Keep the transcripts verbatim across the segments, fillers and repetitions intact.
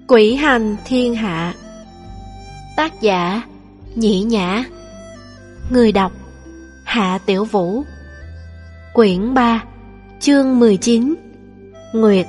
Quỷ hành thiên hạ. Tác giả Nhĩ Nhã. Người đọc Hạ Tiểu Vũ. Quyển ba, chương mười chín. Nguyệt.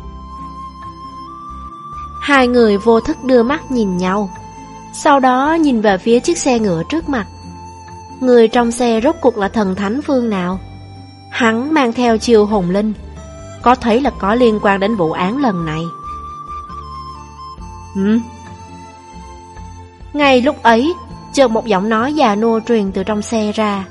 Hai người vô thức đưa mắt nhìn nhau, sau đó nhìn về phía chiếc xe ngựa trước mặt. Người trong xe rốt cuộc là thần thánh phương nào? Hắn mang theo chiêu hồn linh, có thấy là có liên quan đến vụ án lần này. Ừ. Ngay lúc ấy, chợt một giọng nói già nua truyền từ trong xe ra.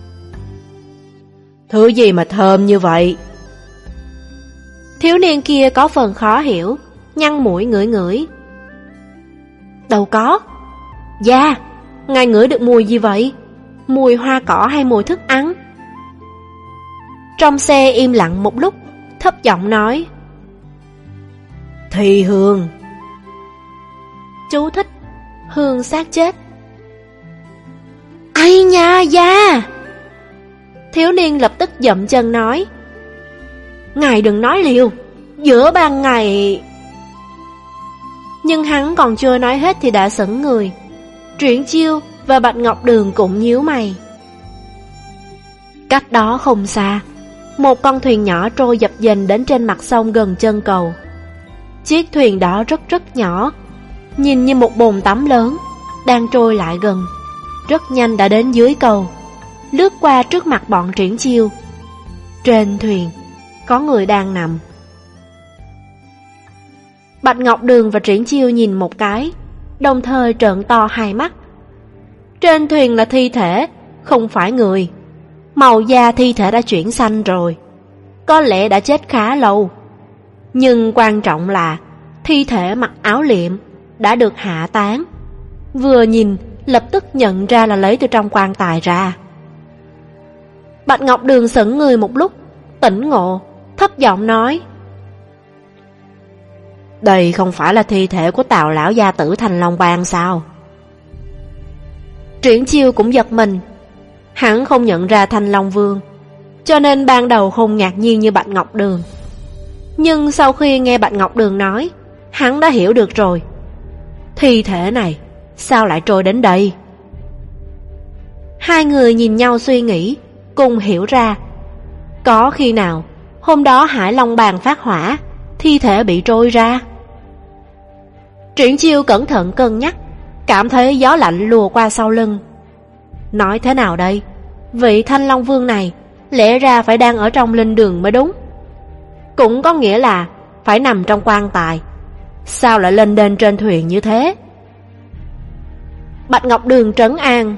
Thứ gì mà thơm như vậy? Thiếu niên kia có phần khó hiểu, nhăn mũi ngửi ngửi. Đâu có. Dạ, ngài ngửi được mùi gì vậy? Mùi hoa cỏ hay mùi thức ăn? Trong xe im lặng một lúc, thấp giọng nói. Thi hương. Chú thích: hương xác chết. Ây nha da! Thiếu niên lập tức dậm chân nói. Ngài đừng nói liều, giữa ban ngày... Nhưng hắn còn chưa nói hết thì đã sững người. Triển Chiêu và Bạch Ngọc Đường cũng nhíu mày. Cách đó không xa, một con thuyền nhỏ trôi dập dềnh đến trên mặt sông gần chân cầu. Chiếc thuyền đó rất rất nhỏ, nhìn như một bồn tắm lớn, đang trôi lại gần, rất nhanh đã đến dưới cầu, lướt qua trước mặt bọn Triển Chiêu. Trên thuyền có người đang nằm. Bạch Ngọc Đường và Triển Chiêu nhìn một cái, đồng thời trợn to hai mắt. Trên thuyền là thi thể, không phải người. Màu da thi thể đã chuyển xanh rồi, có lẽ đã chết khá lâu. Nhưng quan trọng là thi thể mặc áo liệm, đã được hạ táng. Vừa nhìn lập tức nhận ra là lấy từ trong quan tài ra. Bạch Ngọc Đường sững người một lúc, tỉnh ngộ, thấp giọng nói. Đây không phải là thi thể của Tào lão gia tử Thanh Long Bang sao? Triển Chiêu cũng giật mình. Hắn không nhận ra Thanh Long Vương, cho nên ban đầu không ngạc nhiên như Bạch Ngọc Đường. Nhưng sau khi nghe Bạch Ngọc Đường nói, hắn đã hiểu được rồi. Thi thể này sao lại trôi đến đây? Hai người nhìn nhau suy nghĩ, cùng hiểu ra. Có khi nào hôm đó Hải Long Bang phát hỏa, thi thể bị trôi ra? Triển Chiêu cẩn thận cân nhắc, cảm thấy gió lạnh lùa qua sau lưng. Nói thế nào đây? Vị Thanh Long Vương này lẽ ra phải đang ở trong linh đường mới đúng. Cũng có nghĩa là phải nằm trong quan tài. Sao lại lên đên trên thuyền như thế? Bạch Ngọc Đường trấn an.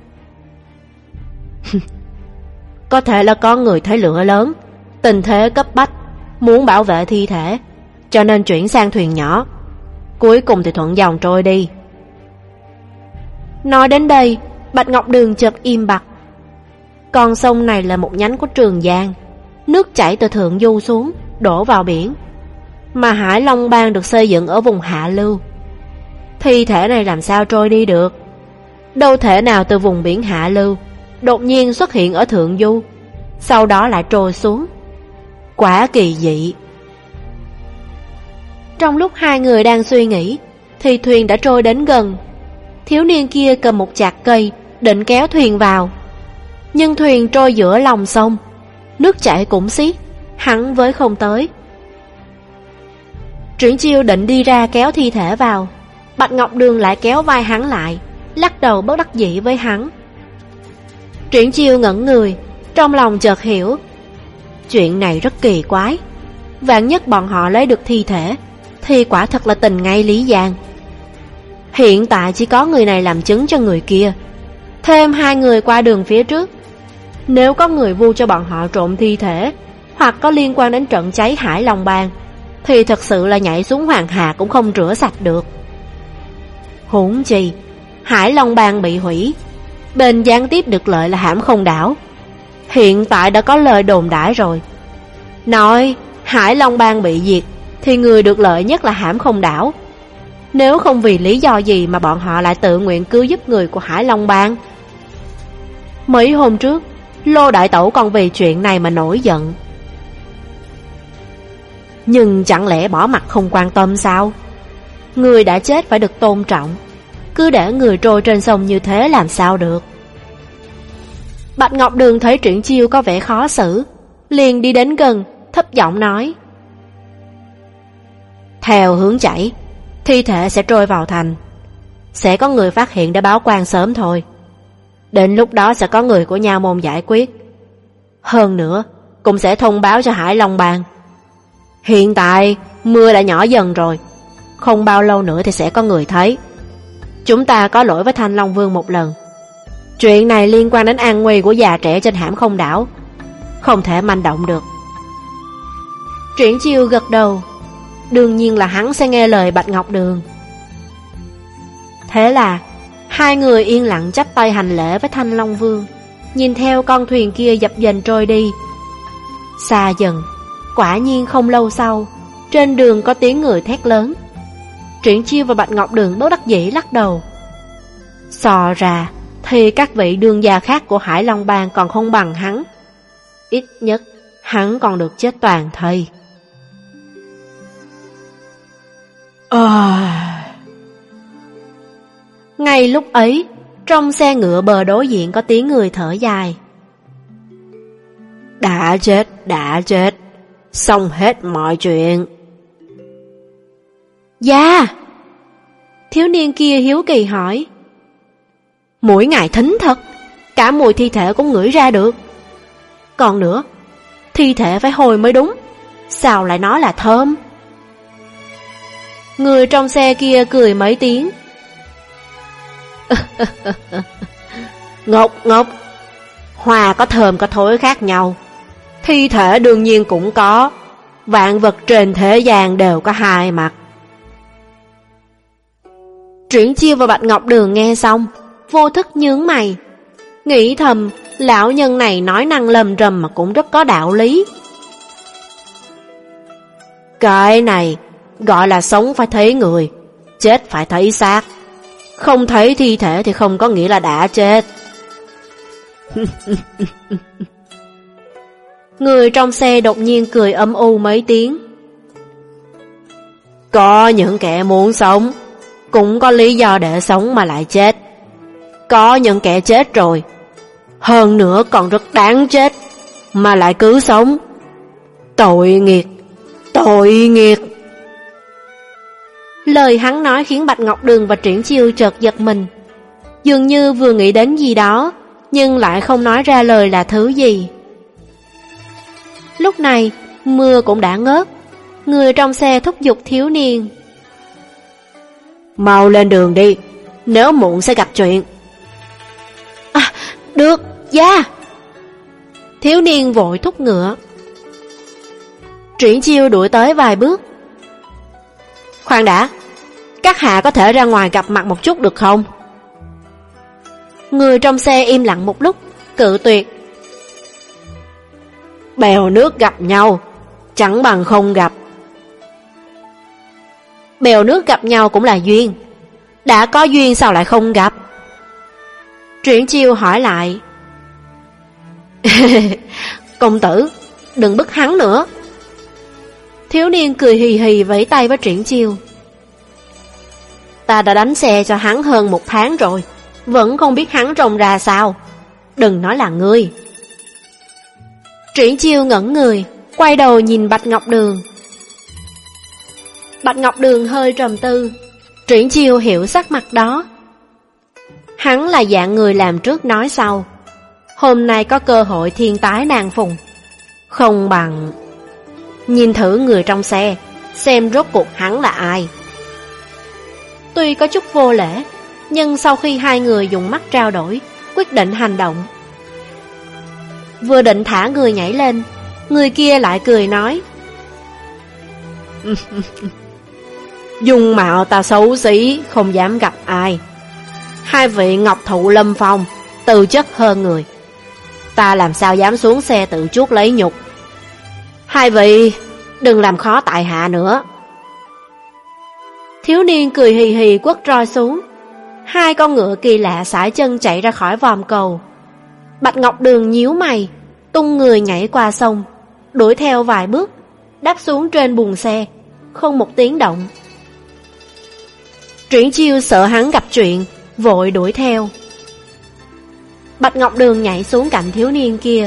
Có thể là có người thấy lửa lớn, tình thế cấp bách, muốn bảo vệ thi thể, cho nên chuyển sang thuyền nhỏ, cuối cùng thì thuận dòng trôi đi. Nói đến đây, Bạch Ngọc Đường chợt im bặt. Con sông này là một nhánh của Trường Giang, nước chảy từ thượng du xuống, đổ vào biển. Mà Hải Long Bang được xây dựng ở vùng hạ lưu. Thi thể này làm sao trôi đi được? Đâu thể nào từ vùng biển hạ lưu đột nhiên xuất hiện ở thượng du, sau đó lại trôi xuống. Quả kỳ dị. Trong lúc hai người đang suy nghĩ, thì thuyền đã trôi đến gần. Thiếu niên kia cầm một chạc cây, định kéo thuyền vào. Nhưng thuyền trôi giữa lòng sông, nước chảy cũng xiết, hắn với không tới. Triển Chiêu định đi ra kéo thi thể vào, Bạch Ngọc Đường lại kéo vai hắn lại, lắc đầu bất đắc dĩ với hắn. Triển Chiêu ngẩn người, trong lòng chợt hiểu. Chuyện này rất kỳ quái. Vạn nhất bọn họ lấy được thi thể, thì quả thật là tình ngay lý giang. Hiện tại chỉ có người này làm chứng cho người kia, thêm hai người qua đường phía trước. Nếu có người vu cho bọn họ trộm thi thể, hoặc có liên quan đến trận cháy Hải Long Bang, thì thật sự là nhảy xuống Hoàng Hà cũng không rửa sạch được. Huống chi Hải Long Bang bị hủy, bên gián tiếp được lợi là Hãm Không Đảo. Hiện tại đã có lời đồn đãi rồi, nói Hải Long Bang bị diệt thì người được lợi nhất là Hãm Không Đảo. Nếu không vì lý do gì mà bọn họ lại tự nguyện cứu giúp người của Hải Long Bang? Mấy hôm trước, Lô Đại Tẩu còn vì chuyện này mà nổi giận. Nhưng chẳng lẽ bỏ mặt không quan tâm sao? Người đã chết phải được tôn trọng, cứ để người trôi trên sông như thế làm sao được. Bạch Ngọc Đường thấy Triển Chiêu có vẻ khó xử, liền đi đến gần, thấp giọng nói: theo hướng chảy, thi thể sẽ trôi vào thành. Sẽ có người phát hiện để báo quan sớm thôi. Đến lúc đó sẽ có người của Nha môn giải quyết. Hơn nữa cũng sẽ thông báo cho Hải Long Bang. Hiện tại mưa đã nhỏ dần rồi, không bao lâu nữa thì sẽ có người thấy. Chúng ta có lỗi với Thanh Long Vương một lần. Chuyện này liên quan đến an nguy của già trẻ trên Hãm Không đảo, không thể manh động được. Triển Chiêu gật đầu. Đương nhiên là hắn sẽ nghe lời Bạch Ngọc Đường. Thế là hai người yên lặng chắp tay hành lễ với Thanh Long Vương, nhìn theo con thuyền kia dập dềnh trôi đi. Xa dần, quả nhiên không lâu sau, trên đường có tiếng người thét lớn. Triển Chiêu và Bạch Ngọc Đường bất đắc dĩ lắc đầu. So ra thì các vị đương gia khác của Hải Long Bang còn không bằng hắn. Ít nhất hắn còn được chết toàn thây. À... Ngay lúc ấy, trong xe ngựa bờ đối diện có tiếng người thở dài. Đã chết, đã chết, xong hết mọi chuyện. Dạ. Thiếu niên kia hiếu kỳ hỏi. Mũi ngài thính thật, cả mùi thi thể cũng ngửi ra được. Còn nữa, thi thể phải hôi mới đúng, sao lại nói là thơm? Người trong xe kia cười mấy tiếng. Ngốc ngốc, hoa có thơm có thối khác nhau, thi thể đương nhiên cũng có. Vạn vật trên thế gian đều có hai mặt. Triển Chiêu và Bạch Ngọc Đường nghe xong, vô thức nhướng mày, nghĩ thầm lão nhân này nói năng lầm rầm mà cũng rất có đạo lý. Cái này gọi là sống phải thấy người, chết phải thấy xác. Không thấy thi thể thì không có nghĩa là đã chết. Người trong xe đột nhiên cười âm u mấy tiếng. Có những kẻ muốn sống, cũng có lý do để sống mà lại chết. Có những kẻ chết rồi, hơn nữa còn rất đáng chết, mà lại cứ sống. Tội nghiệt, tội nghiệt. Lời hắn nói khiến Bạch Ngọc Đường và Triển Chiêu chợt giật mình, dường như vừa nghĩ đến gì đó, nhưng lại không nói ra lời là thứ gì. Lúc này mưa cũng đã ngớt. Người trong xe thúc giục thiếu niên. Mau lên đường đi, nếu muộn sẽ gặp chuyện. À, được, dạ. Thiếu niên vội thúc ngựa. Triển Chiêu đuổi tới vài bước. Khoan đã, các hạ có thể ra ngoài gặp mặt một chút được không? Người trong xe im lặng một lúc, cự tuyệt. Bèo nước gặp nhau, chẳng bằng không gặp. Bèo nước gặp nhau cũng là duyên, đã có duyên sao lại không gặp? Triển Chiêu hỏi lại. Công tử, đừng bức hắn nữa. Thiếu niên cười hì hì vẫy tay với Triển Chiêu. Ta đã đánh xe cho hắn hơn một tháng rồi, vẫn không biết hắn trông ra sao, đừng nói là ngươi. Triển Chiêu ngẩn người, quay đầu nhìn Bạch Ngọc Đường. Bạch Ngọc Đường hơi trầm tư. Triển Chiêu hiểu sắc mặt đó. Hắn là dạng người làm trước nói sau, hôm nay có cơ hội thiên tái nàng phùng, không bằng nhìn thử người trong xe, xem rốt cuộc hắn là ai. Tuy có chút vô lễ, nhưng sau khi hai người dùng mắt trao đổi, quyết định hành động. Vừa định thả người nhảy lên, người kia lại cười nói. Dung mạo ta xấu xí, không dám gặp ai. Hai vị ngọc thụ lâm phong, tư chất hơn người, ta làm sao dám xuống xe tự chuốc lấy nhục. Hai vị đừng làm khó tại hạ nữa. Thiếu niên cười hì hì quất roi xuống. Hai con ngựa kỳ lạ sải chân chạy ra khỏi vòm cầu. Bạch Ngọc Đường nhíu mày, tung người nhảy qua sông, đuổi theo vài bước, đáp xuống trên buồng xe, không một tiếng động. Triển Chiêu sợ hắn gặp chuyện, vội đuổi theo. Bạch Ngọc Đường nhảy xuống cạnh thiếu niên kia.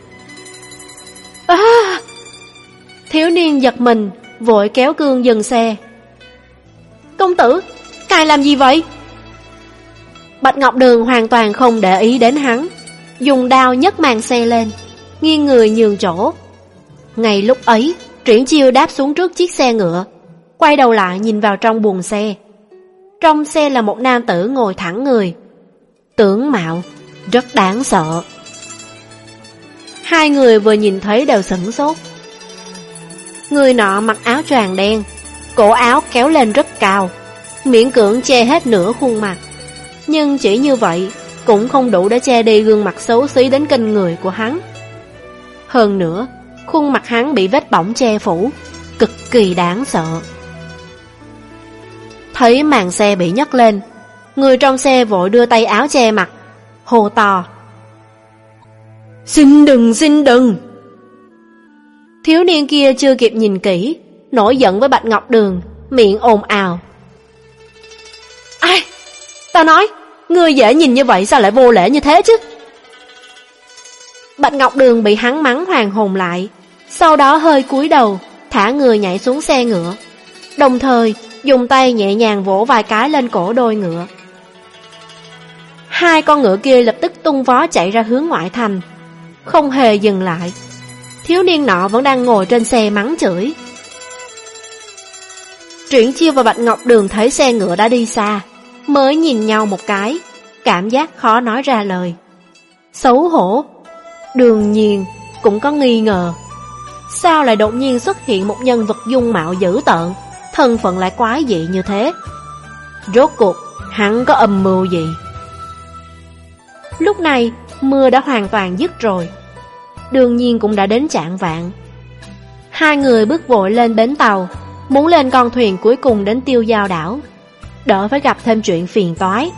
À! Thiếu niên giật mình, vội kéo cương dừng xe. Công tử, cài làm gì vậy? Bạch Ngọc Đường hoàn toàn không để ý đến hắn, dùng đao nhấc màn xe lên, nghiêng người nhường chỗ. Ngay lúc ấy, Triển Chiêu đáp xuống trước chiếc xe ngựa, quay đầu lại nhìn vào trong buồng xe. Trong xe là một nam tử ngồi thẳng người, tướng mạo rất đáng sợ. Hai người vừa nhìn thấy đều sửng sốt. Người nọ mặc áo choàng đen, cổ áo kéo lên rất cao, miễn cưỡng che hết nửa khuôn mặt. Nhưng chỉ như vậy cũng không đủ để che đi gương mặt xấu xí đến kinh người của hắn. Hơn nữa, khuôn mặt hắn bị vết bỏng che phủ, cực kỳ đáng sợ. Thấy màn xe bị nhấc lên, người trong xe vội đưa tay áo che mặt, hô to: Xin đừng, xin đừng! Thiếu niên kia chưa kịp nhìn kỹ, nổi giận với Bạch Ngọc Đường, miệng ồn ào: Ai? Tao nói, ngươi dễ nhìn như vậy sao lại vô lễ như thế chứ? Bạch Ngọc Đường bị hắn mắng hoàn hồn lại, sau đó hơi cúi đầu, thả người nhảy xuống xe ngựa, đồng thời dùng tay nhẹ nhàng vỗ vài cái lên cổ đôi ngựa. Hai con ngựa kia lập tức tung vó chạy ra hướng ngoại thành, không hề dừng lại. Thiếu niên nọ vẫn đang ngồi trên xe mắng chửi. Triển Chiêu và Bạch Ngọc Đường thấy xe ngựa đã đi xa, mới nhìn nhau một cái, cảm giác khó nói ra lời. Xấu hổ, đương nhiên cũng có nghi ngờ. Sao lại đột nhiên xuất hiện một nhân vật dung mạo dữ tợn, thân phận lại quái dị như thế? Rốt cuộc hắn có âm mưu gì? Lúc này mưa đã hoàn toàn dứt rồi, đương nhiên cũng đã đến chạng vạng. Hai người bước vội lên bến tàu, muốn lên con thuyền cuối cùng đến Tiêu Giao đảo, đỡ phải gặp thêm chuyện phiền toái.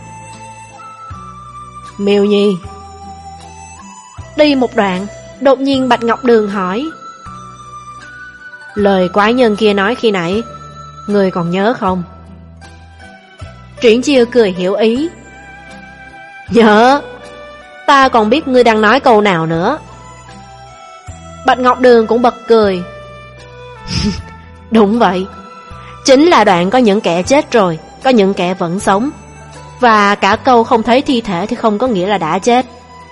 Miêu Nhi. Đi một đoạn, đột nhiên Bạch Ngọc Đường hỏi: Lời quái nhân kia nói khi nãy, ngươi còn nhớ không? Triển Chiêu cười hiểu ý: Nhớ, ta còn biết ngươi đang nói câu nào nữa. Bạch Ngọc Đường cũng bật cười. Đúng vậy, chính là đoạn có những kẻ chết rồi, có những kẻ vẫn sống, và cả câu không thấy thi thể thì không có nghĩa là đã chết.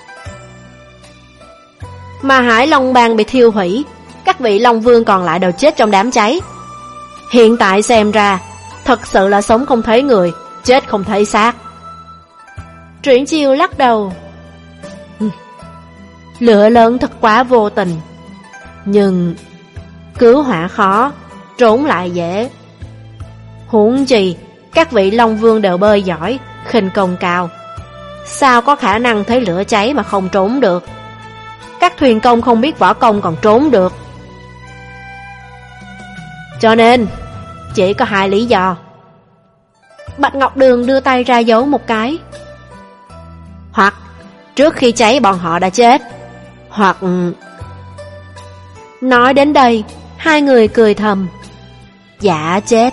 Mà Hải Long Bang bị thiêu hủy, các vị Long Vương còn lại đều chết trong đám cháy. Hiện tại xem ra, thật sự là sống không thấy người, chết không thấy xác. Triển Chiêu lắc đầu. Lửa lớn thật quá vô tình. Nhưng cứu hỏa khó, trốn lại dễ. Huống chi các vị Long Vương đều bơi giỏi, khinh công cao, sao có khả năng thấy lửa cháy mà không trốn được? Các thuyền công không biết võ công còn trốn được. Cho nên chỉ có hai lý do. Bạch Ngọc Đường đưa tay ra giấu một cái. Hoặc trước khi cháy bọn họ đã chết, hoặc... Nói đến đây, hai người cười thầm. Dạ chết.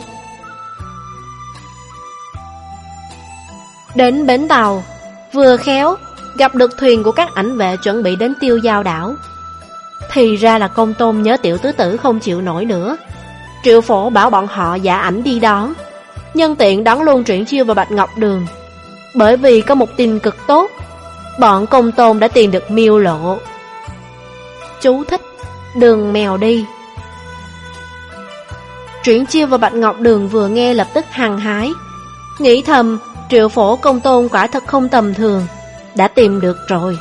Đến bến tàu, vừa khéo gặp được thuyền của các ảnh vệ chuẩn bị đến Tiêu Giao đảo. Thì ra là Công Tôn nhớ tiểu tứ tử không chịu nổi nữa, Triệu Phổ bảo bọn họ giả ảnh đi đón, nhân tiện đón luôn Triển Chiêu và Bạch Ngọc Đường. Bởi vì có một tin cực tốt, bọn Công Tôn đã tìm được miêu lộ. Chú thích: đường mèo đi. Triển Chiêu và Bạch Ngọc Đường vừa nghe lập tức hăng hái, nghĩ thầm Triệu Phổ Công Tôn quả thật không tầm thường, đã tìm được rồi.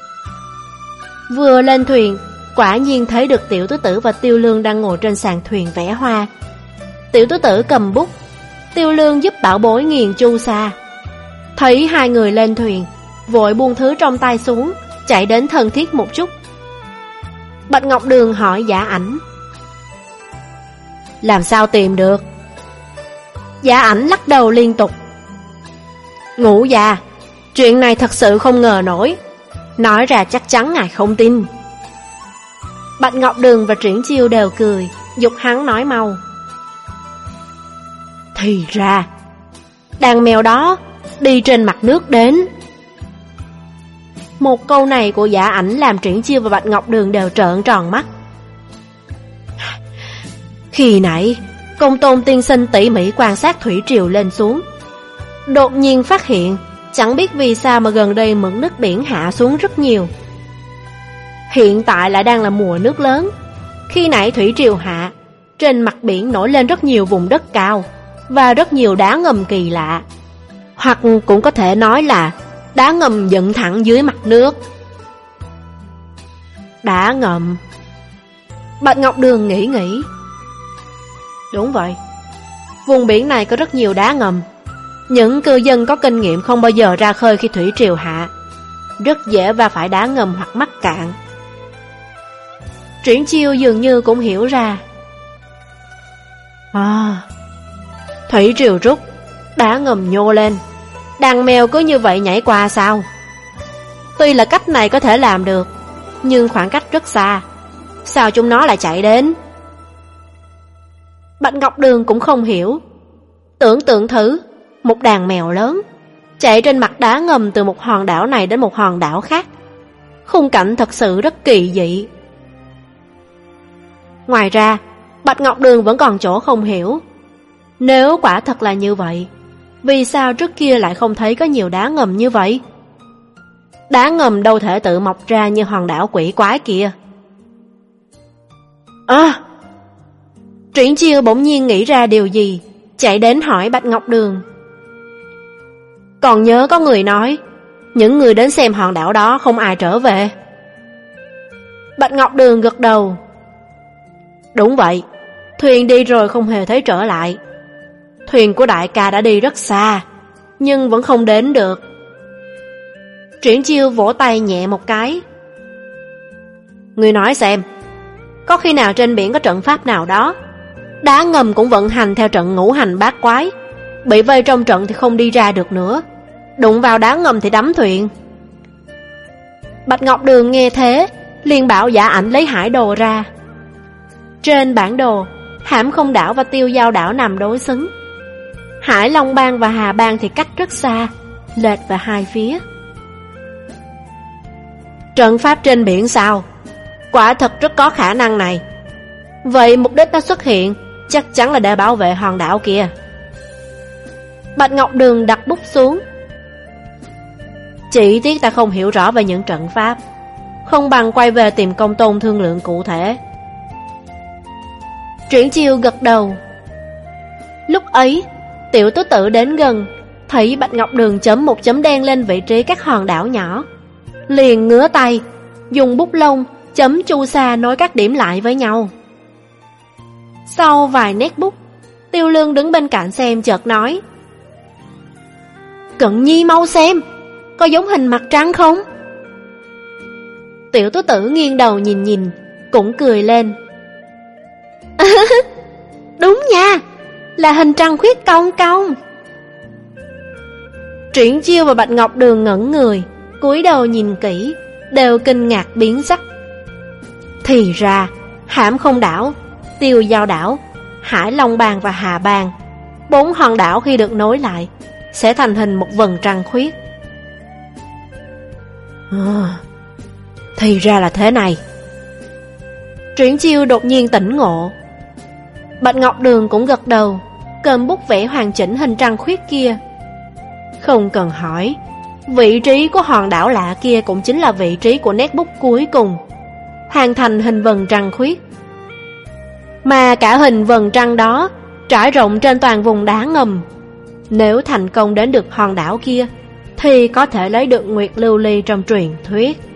Vừa lên thuyền, quả nhiên thấy được tiểu tứ tử và Tiêu Lương đang ngồi trên sàn thuyền vẽ hoa. Tiểu tứ tử cầm bút, Tiêu Lương giúp bảo bối nghiền chu sa. Thấy hai người lên thuyền, vội buông thứ trong tay xuống, chạy đến thân thiết một chút. Bạch Ngọc Đường hỏi Giả Ảnh: làm sao tìm được? Giả Ảnh lắc đầu liên tục: Ngũ già, chuyện này thật sự không ngờ nổi, nói ra chắc chắn ngài không tin. Bạch Ngọc Đường và Triển Chiêu đều cười, giục hắn nói mau. Thì ra Đàn mèo đó đi trên mặt nước đến. Một câu này của Giả Ảnh làm Triển Chiêu và Bạch Ngọc Đường đều trợn tròn mắt. Khi nãy Công Tôn tiên sinh tỉ mỉ quan sát thủy triều lên xuống, đột nhiên phát hiện chẳng biết vì sao mà gần đây mực nước biển hạ xuống rất nhiều. Hiện tại lại đang là mùa nước lớn. Khi nãy thủy triều hạ, trên mặt biển nổi lên rất nhiều vùng đất cao và rất nhiều đá ngầm kỳ lạ, hoặc cũng có thể nói là đá ngầm dựng thẳng dưới mặt nước. Đá ngầm. Bạch Ngọc Đường nghĩ nghĩ. Đúng vậy, vùng biển này có rất nhiều đá ngầm. Những cư dân có kinh nghiệm không bao giờ ra khơi khi thủy triều hạ, rất dễ va phải đá ngầm hoặc mắc cạn. Triển Chiêu dường như cũng hiểu ra. À, thủy triều rút, đá ngầm nhô lên, đàn mèo cứ như vậy nhảy qua sao? Tuy là cách này có thể làm được, nhưng khoảng cách rất xa, sao chúng nó lại chạy đến? Bạch Ngọc Đường cũng không hiểu. Tưởng tượng thử, một đàn mèo lớn chạy trên mặt đá ngầm từ một hòn đảo này đến một hòn đảo khác. Khung cảnh thật sự rất kỳ dị. Ngoài ra, Bạch Ngọc Đường vẫn còn chỗ không hiểu. Nếu quả thật là như vậy, vì sao trước kia lại không thấy có nhiều đá ngầm như vậy? Đá ngầm đâu thể tự mọc ra như hòn đảo quỷ quái kia. À! Triển Chiêu bỗng nhiên nghĩ ra điều gì, chạy đến hỏi Bạch Ngọc Đường. Còn nhớ có người nói, những người đến xem hòn đảo đó không ai trở về. Bạch Ngọc Đường gật đầu. Đúng vậy, thuyền đi rồi không hề thấy trở lại. Thuyền của đại ca đã đi rất xa, nhưng vẫn không đến được. Triển Chiêu vỗ tay nhẹ một cái. Người nói xem, có khi nào trên biển có trận pháp nào đó, đá ngầm cũng vận hành theo trận ngũ hành bát quái, bị vây trong trận thì không đi ra được nữa, đụng vào đá ngầm thì đắm thuyền. Bạch Ngọc Đường nghe thế, liền bảo Giả Ảnh lấy hải đồ ra. Trên bản đồ, Hãm Không đảo và Tiêu Giao đảo nằm đối xứng. Hải Long Bang và Hà Bang thì cách rất xa, lệch về hai phía. Trận pháp trên biển sao? Quả thật rất có khả năng này. Vậy mục đích nó xuất hiện chắc chắn là để bảo vệ hòn đảo kia. Bạch Ngọc Đường đặt bút xuống. Chỉ tiếc ta không hiểu rõ về những trận pháp, không bằng quay về tìm Công Tôn thương lượng cụ thể. Triển Chiêu gật đầu. Lúc ấy, Tiểu Tứ Tử đến gần, thấy Bạch Ngọc Đường chấm một chấm đen lên vị trí các hòn đảo nhỏ, liền ngứa tay, dùng bút lông chấm chu sa nối các điểm lại với nhau. Sau vài nét bút, Tiêu Lương đứng bên cạnh xem chợt nói: Cận Nhi mau xem, có giống hình mặt trăng không? Tiểu Tứ Tử nghiêng đầu nhìn nhìn, cũng cười lên. Đúng nha, là hình trăng khuyết cong cong. Triển Chiêu và Bạch Ngọc Đường ngẩn người, cúi đầu nhìn kỹ, đều kinh ngạc biến sắc. Thì ra, Hãm Không đảo, Tiêu Giao đảo, Hải Long Bang và Hà Bang, bốn hòn đảo khi được nối lại sẽ thành hình một vầng trăng khuyết. À, thì ra là thế này. Triển Chiêu đột nhiên tỉnh ngộ. Bạch Ngọc Đường cũng gật đầu, cầm bút vẽ hoàn chỉnh hình trăng khuyết kia. Không cần hỏi, vị trí của hòn đảo lạ kia cũng chính là vị trí của nét bút cuối cùng, hoàn thành hình vầng trăng khuyết. Mà cả hình vầng trăng đó trải rộng trên toàn vùng đá ngầm. Nếu thành công đến được hòn đảo kia, thì có thể lấy được Nguyệt Lưu Ly trong truyền thuyết.